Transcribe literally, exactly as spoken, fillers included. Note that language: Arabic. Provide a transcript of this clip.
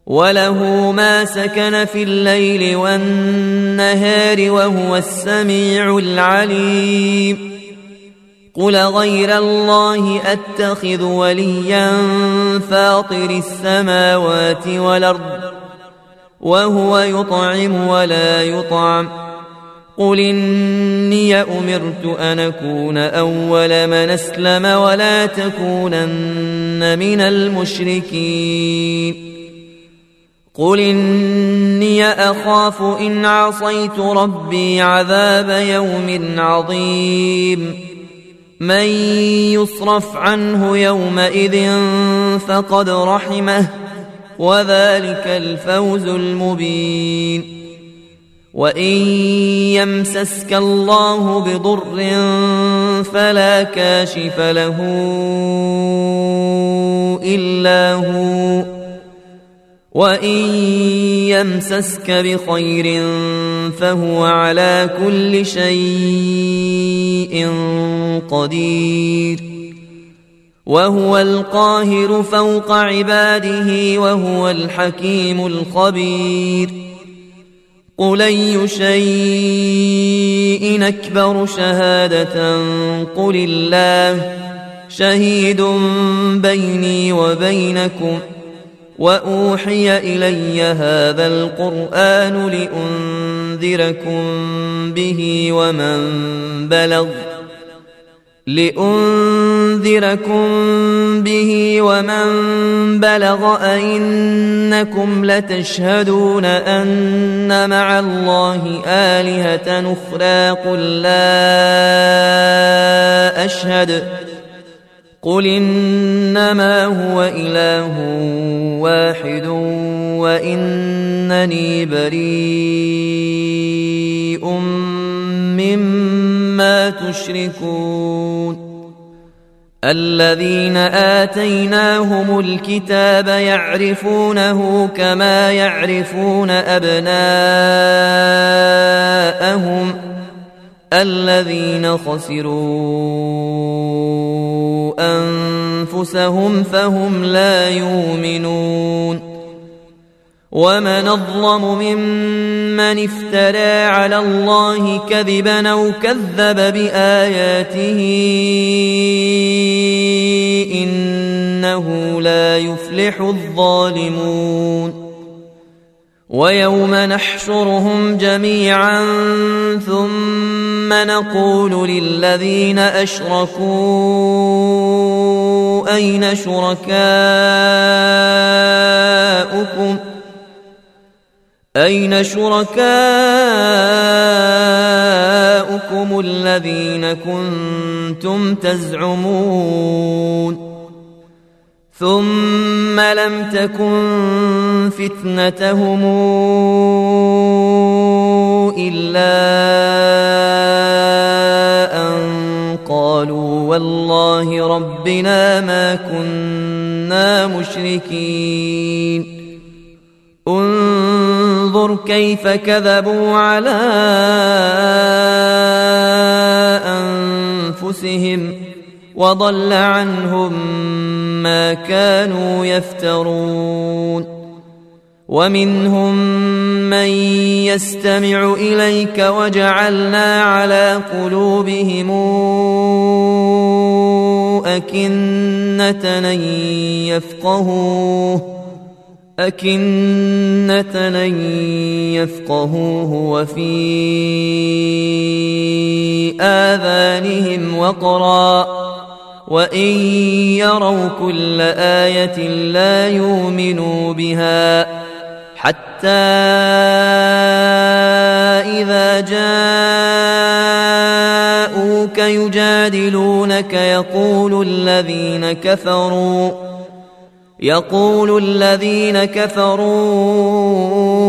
وله ما سكن في الليل والنهار وهو السميع العليم قل غير الله أتخذ وليا فاطر السماوات والأرض وهو يطعم ولا يطعم قل إني أمرت أن أكون أول من أسلم ولا تكونن من المشركين قل إني أخاف إن عصيت ربي عذاب يوم عظيم من يصرف عنه يومئذ فقد رحمه وذلك الفوز المبين وإن يمسسك الله بضر فلا كاشف له إلا هو وإن يمسسك بخير فهو على كل شيء قدير وهو القاهر فوق عباده وهو الحكيم الخبير قل أي شيء أكبر شهادة قل الله شهيد بيني وبينكم وأوحي إلي هذا القرآن لأنذركم به ومن بلغ لأنذركم به ومن بلغ أئنكم لتشهدون أن مع الله آلهة أخرى قل لا أشهد قل إنما هو إله واحد وإنني بريء مما تشركون الذين آتيناهم الكتاب يعرفونه كما يعرفون أبناءهم الذين خسروا أنفسهم فهم لا يؤمنون ومن أظلم ممن افترى على الله كذبا أو كذب بآياته إنه لا يفلح الظالمون ويوم نحشرهم جميعا ثم نقول للذين أشركوا أين شركاؤكم أين شركاؤكم الذين كنتم تزعمون ثم لم تكن فتنتهم إلا أن قالوا والله ربنا ما كنا مشركين انظر كيف كذبوا على أنفسهم وضل عنهم ما كانوا يفترون ومنهم من يستمع إليك وجعلنا على قلوبهم أكنة أن يفقهوه أكنة أن يفقهوه وفي آذانهم وقرا وإن يروا كل آية لا يؤمنوا بها حتى إذا جاءوك يجادلونك يقول الذين كفروا يقول الذين كفروا